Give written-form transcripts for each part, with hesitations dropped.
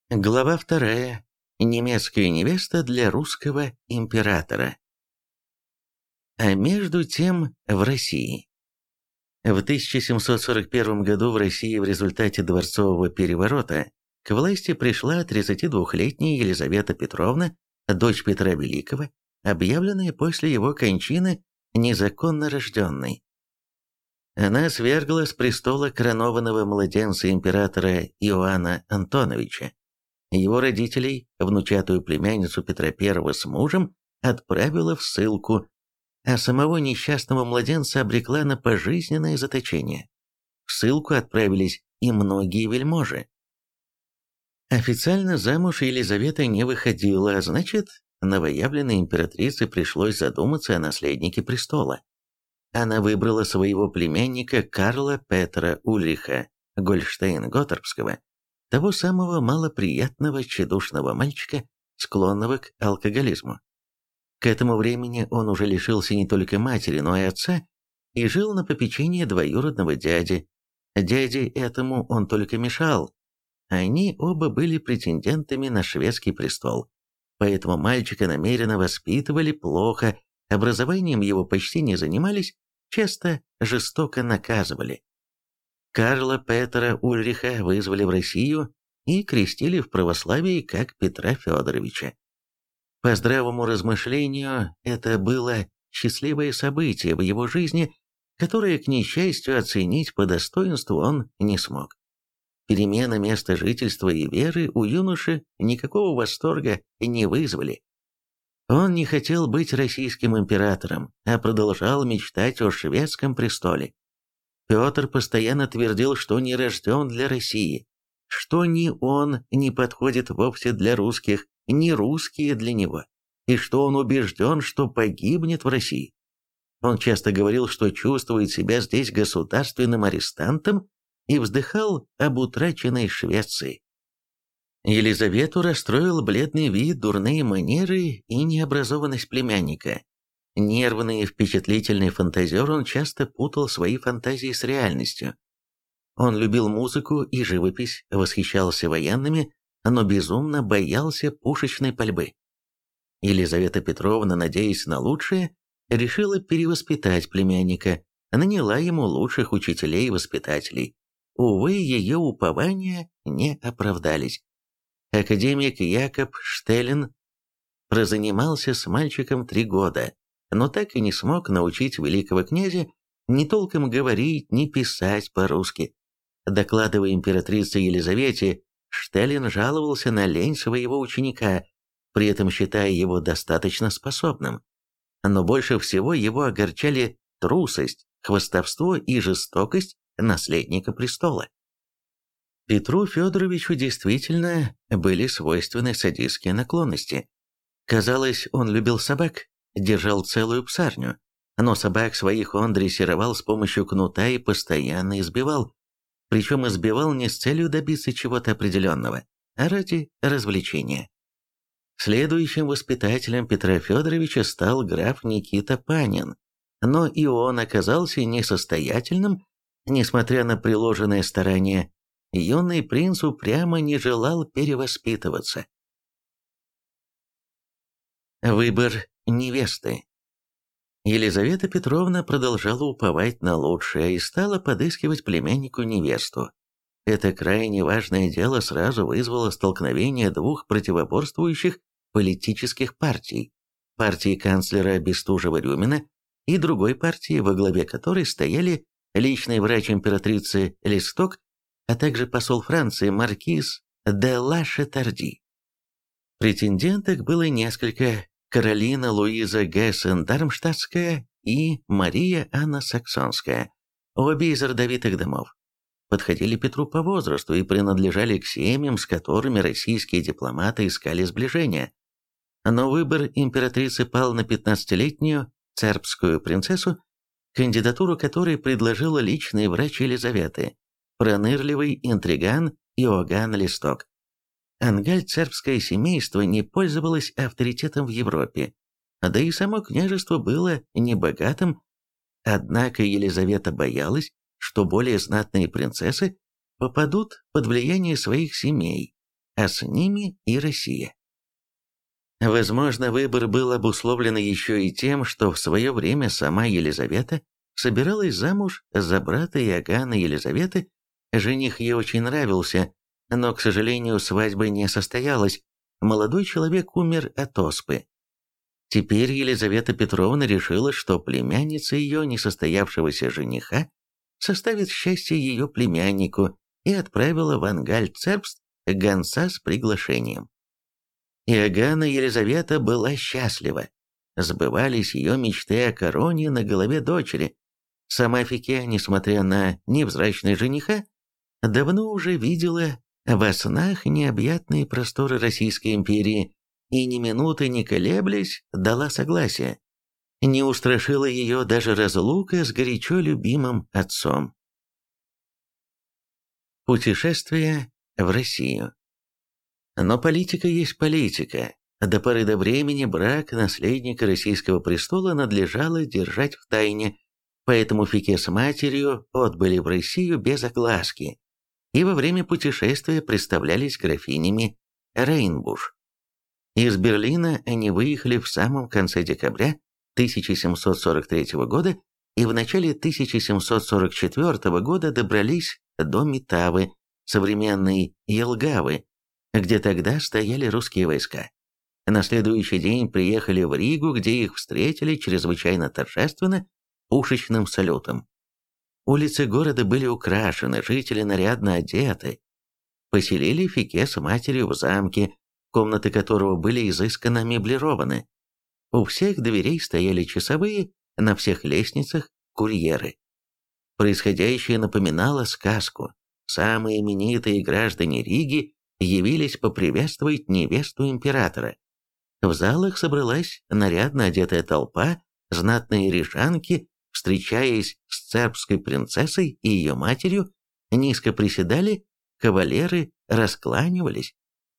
Глава 2. Немецкая невеста для русского императора. А между тем в России. В 1741 году в России в результате дворцового переворота к власти пришла 32-летняя Елизавета Петровна, дочь Петра Великого, объявленная после его кончины незаконно рожденной. Она свергла с престола коронованного младенца императора Иоанна Антоновича. Его родителей, внучатую племянницу Петра I с мужем, отправила в ссылку, а самого несчастного младенца обрекла на пожизненное заточение. В ссылку отправились и многие вельможи. Официально замуж Елизавета не выходила, а значит, новоявленной императрице пришлось задуматься о наследнике престола. Она выбрала своего племянника Карла Петра Ульриха Гольштейн-Готторпского, того самого малоприятного тщедушного мальчика, склонного к алкоголизму. К этому времени он уже лишился не только матери, но и отца, и жил на попечении двоюродного дяди. Дяде этому он только мешал. Они оба были претендентами на шведский престол, поэтому мальчика намеренно воспитывали плохо, образованием его почти не занимались, часто жестоко наказывали. Карла Петра Ульриха вызвали в Россию и крестили в православии как Петра Федоровича. По здравому размышлению, это было счастливое событие в его жизни, которое, к несчастью, оценить по достоинству он не смог. Перемена места жительства и веры у юноши никакого восторга не вызвали. Он не хотел быть российским императором, а продолжал мечтать о шведском престоле. Петр постоянно твердил, что не рожден для России, что ни он не подходит вовсе для русских, ни русские для него, и что он убежден, что погибнет в России. Он часто говорил, что чувствует себя здесь государственным арестантом и вздыхал об утраченной Швеции. Елизавету расстроил бледный вид, дурные манеры и необразованность племянника. Нервный и впечатлительный фантазер, он часто путал свои фантазии с реальностью. Он любил музыку и живопись, восхищался военными, но безумно боялся пушечной пальбы. Елизавета Петровна, надеясь на лучшее, решила перевоспитать племянника, наняла ему лучших учителей и воспитателей. Увы, ее упования не оправдались. Академик Якоб Штеллен прозанимался с мальчиком 3 года, но так и не смог научить великого князя ни толком говорить, ни писать по-русски. Докладывая императрице Елизавете, Штеллен жаловался на лень своего ученика, при этом считая его достаточно способным. Но больше всего его огорчали трусость, хвастовство и жестокость наследника престола. Петру Федоровичу действительно были свойственны садистские наклонности. Казалось, он любил собак, держал целую псарню, но собак своих он дрессировал с помощью кнута и постоянно избивал, причем избивал не с целью добиться чего-то определенного, а ради развлечения. Следующим воспитателем Петра Федоровича стал граф Никита Панин, но и он оказался несостоятельным, несмотря на приложенное старание. Юный принц упрямо не желал перевоспитываться. Выбор невесты. Елизавета Петровна продолжала уповать на лучшее и стала подыскивать племяннику невесту. Это крайне важное дело сразу вызвало столкновение двух противоборствующих политических партий: партии канцлера Бестужева-Рюмина и другой партии, во главе которой стояли личный врач императрицы Листок, а также посол Франции маркиз де ла Шатарди. Претенденток было несколько: Каролина Луиза Гессен-Дармштадтская и Мария Анна Саксонская, обе из родовитых домов. Подходили Петру по возрасту и принадлежали к семьям, с которыми российские дипломаты искали сближения. Но выбор императрицы пал на 15-летнюю цербскую принцессу, кандидатуру которой предложила личный врач Елизаветы, пронырливый интриган Иоганн Листок. Ангальцербское семейство не пользовалось авторитетом в Европе, да и само княжество было небогатым, однако Елизавета боялась, что более знатные принцессы попадут под влияние своих семей, а с ними и Россия. Возможно, выбор был обусловлен еще и тем, что в свое время сама Елизавета собиралась замуж за брата Иоганна Елизаветы, жених ей очень нравился, но, к сожалению, свадьба не состоялась, молодой человек умер от оспы. Теперь Елизавета Петровна решила, что племянница ее несостоявшегося жениха составит счастье ее племяннику, и отправила в Ангальцербст гонца с приглашением. Иоганна Елизавета была счастлива. Сбывались ее мечты о короне на голове дочери. Сама Фике, несмотря на невзрачного жениха, давно уже видела во снах необъятные просторы Российской империи и ни минуты не колеблясь дала согласие. Не устрашила ее даже разлука с горячо любимым отцом. Путешествие в Россию. Но политика есть политика. До поры до времени брак наследника российского престола надлежало держать в тайне, поэтому Фике с матерью отбыли в Россию без огласки, и во время путешествия представлялись графинями Рейнбуш. Из Берлина они выехали в самом конце декабря 1743 года и в начале 1744 года добрались до Метавы, современной Елгавы, где тогда стояли русские войска. На следующий день приехали в Ригу, где их встретили чрезвычайно торжественно пушечным салютом. Улицы города были украшены, жители нарядно одеты. Поселили Фике с матерью в замке, комнаты которого были изысканно меблированы. У всех дверей стояли часовые, на всех лестницах курьеры. Происходящее напоминало сказку. Самые именитые граждане Риги явились поприветствовать невесту императора. В залах собралась нарядно одетая толпа, знатные рижанки, встречаясь с цербской принцессой и ее матерью, низко приседали, кавалеры раскланивались.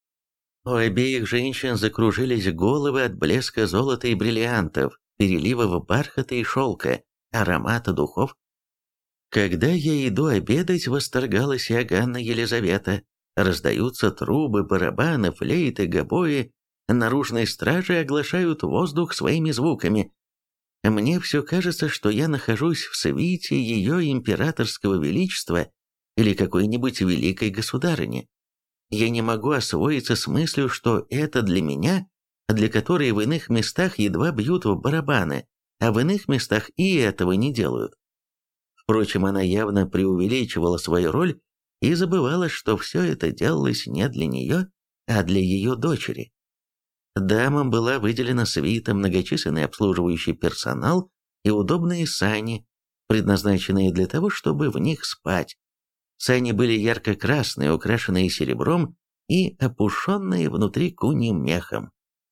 У обеих женщин закружились головы от блеска золота и бриллиантов, переливов бархата и шелка, аромата духов. «Когда я иду обедать», — восторгалась Иоганна Елизавета, раздаются трубы, барабаны, флейты, гобои, наружные стражи оглашают воздух своими звуками. Мне все кажется, что я нахожусь в свите ее императорского величества или какой-нибудь великой государыни. Я не могу освоиться с мыслью, что это для меня, для которой в иных местах едва бьют в барабаны, а в иных местах и этого не делают. Впрочем, она явно преувеличивала свою роль и забывала, что все это делалось не для нее, а для ее дочери. Дамам была выделена свита, многочисленный обслуживающий персонал и удобные сани, предназначенные для того, чтобы в них спать. Сани были ярко-красные, украшенные серебром и опушенные внутри куньим мехом.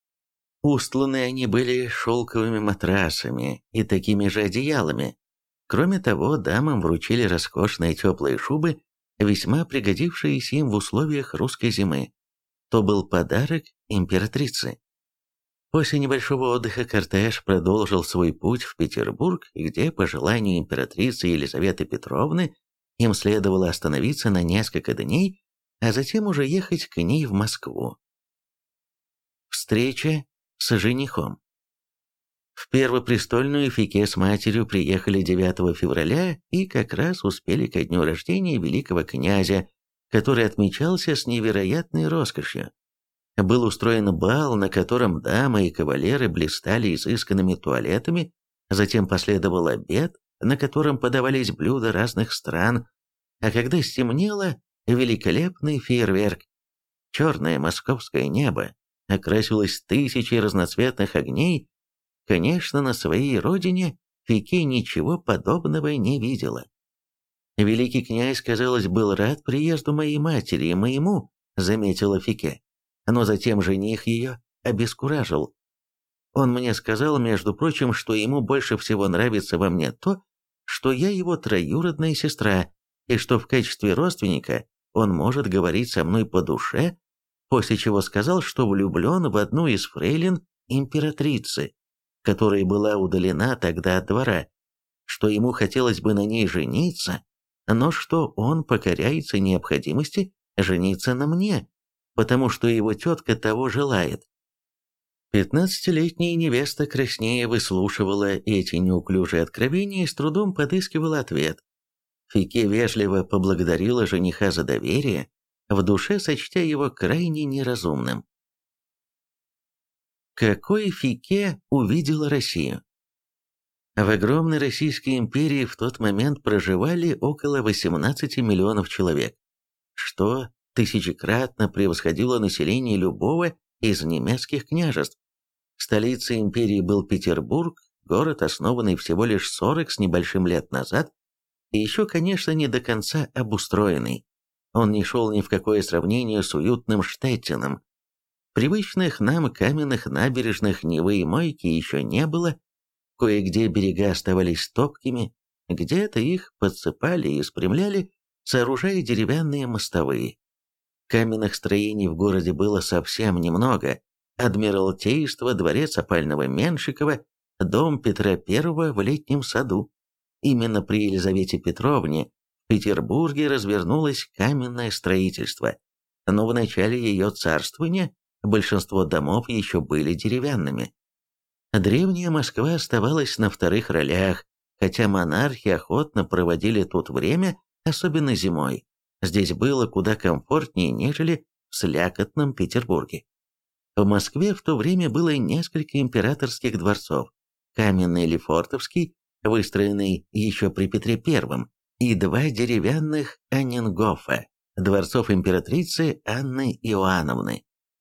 Устланы они были шелковыми матрасами и такими же одеялами. Кроме того, дамам вручили роскошные теплые шубы, весьма пригодившиеся им в условиях русской зимы. То был подарок императрицы. После небольшого отдыха кортеж продолжил свой путь в Петербург, где, по желанию императрицы Елизаветы Петровны, им следовало остановиться на несколько дней, а затем уже ехать к ней в Москву. Встреча с женихом. В Первопрестольную Фике с матерью приехали 9 февраля и как раз успели ко дню рождения великого князя, который отмечался с невероятной роскошью. Был устроен бал, на котором дамы и кавалеры блистали изысканными туалетами, затем последовал обед, на котором подавались блюда разных стран, а когда стемнело, великолепный фейерверк. Черное московское небо окрасилось тысячей разноцветных огней. Конечно, на своей родине Фике ничего подобного не видела. Великий князь, казалось, был рад приезду моей матери и моему, заметила Фике, но затем жених ее обескуражил. Он мне сказал, между прочим, что ему больше всего нравится во мне то, что я его троюродная сестра, и что в качестве родственника он может говорить со мной по душе, после чего сказал, что влюблен в одну из фрейлин императрицы, которая была удалена тогда от двора, что ему хотелось бы на ней жениться, но что он покоряется необходимости жениться на мне, потому что его тетка того желает. 15-летняя невеста краснея выслушивала эти неуклюжие откровения и с трудом подыскивала ответ. Фике вежливо поблагодарила жениха за доверие, в душе сочтя его крайне неразумным. Какой Фике увидела Россию? В огромной Российской империи в тот момент проживали около 18 миллионов человек, что тысячекратно превосходило население любого из немецких княжеств. Столицей империи был Петербург, город, основанный всего лишь 40 с небольшим лет назад, и еще, конечно, не до конца обустроенный. Он не шел ни в какое сравнение с уютным Штеттином. Привычных нам каменных набережных Невы и Мойки еще не было, кое-где берега оставались топкими, где-то их подсыпали и спрямляли, сооружая деревянные мостовые. Каменных строений в городе было совсем немного. Адмиралтейство, дворец опального Меншикова, дом Петра I в Летнем саду. Именно при Елизавете Петровне в Петербурге развернулось каменное строительство, но в начале ее царствования большинство домов еще были деревянными. Древняя Москва оставалась на вторых ролях, хотя монархи охотно проводили тут время, особенно зимой. Здесь было куда комфортнее, нежели в слякотном Петербурге. В Москве в то время было несколько императорских дворцов, каменный Лефортовский, выстроенный еще при Петре I, и два деревянных Аннингофа, дворцов императрицы Анны Иоанновны.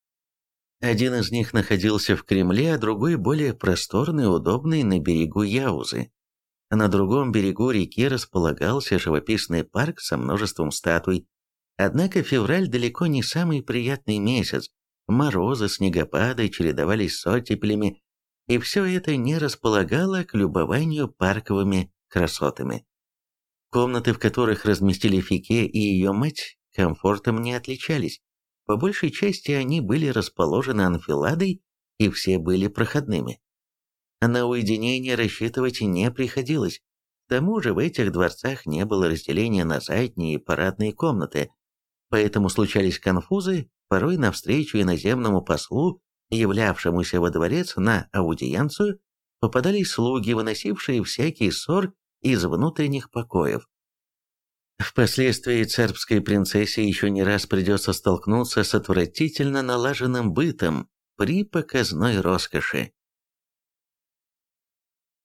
Один из них находился в Кремле, а другой более просторный и удобный на берегу Яузы. На другом берегу реки располагался живописный парк со множеством статуй. Однако февраль далеко не самый приятный месяц. Морозы, снегопады чередовались с оттепелями, и все это не располагало к любованию парковыми красотами. Комнаты, в которых разместили Фике и ее мать, комфортом не отличались. По большей части они были расположены анфиладой, и все были проходными. На уединение рассчитывать не приходилось. К тому же в этих дворцах не было разделения на задние и парадные комнаты, поэтому случались конфузы, порой навстречу иноземному послу, являвшемуся во дворец на аудиенцию, попадались слуги, выносившие всякий ссор из внутренних покоев. Впоследствии царской принцессе еще не раз придется столкнуться с отвратительно налаженным бытом при показной роскоши.